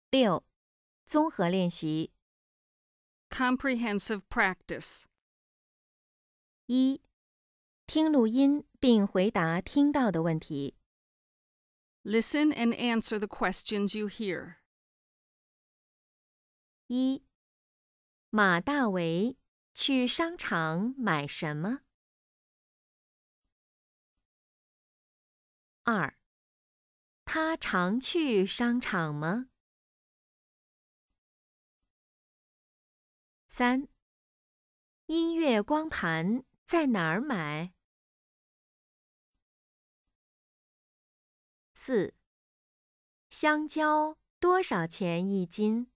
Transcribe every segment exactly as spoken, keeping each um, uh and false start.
六、综合练习。 Comprehensive practice. 一、听录音并回答听到的问题。 Listen and answer the questions you hear. 一、马大为去商场买什么？二、他常去商场吗？三、音乐光盘在哪儿买？四、香蕉多少钱一斤？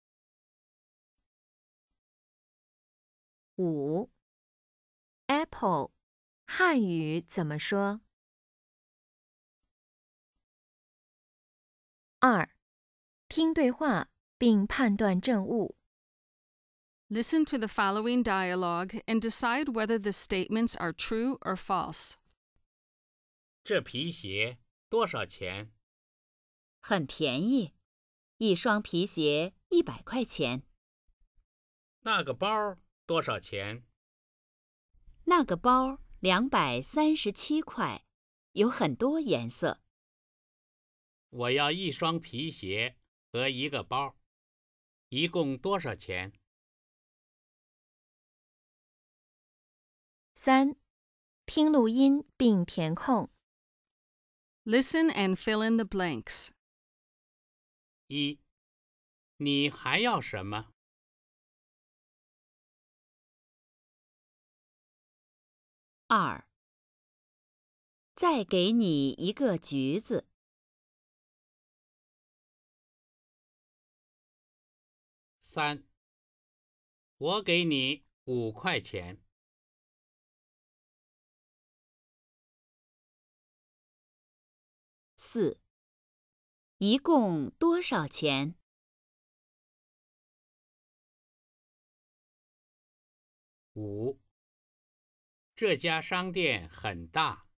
五、Apple 汉语怎么说？二、听对话并判断正误。 Listen to the following dialogue and decide whether the statements are true or false. 这皮鞋多少钱？ 很便宜，一双皮鞋一百块钱。 那个包多少钱？ 那个包两百三十七块，有很多颜色。 我要一双皮鞋和一个包，一共多少钱？ 三、听录音并填空。 Listen and fill in the blanks. 一，你还要什么？ 二，再给你一个橘子。 三，我给你五块钱。 四，一共多少钱？ 五，这家商店很大。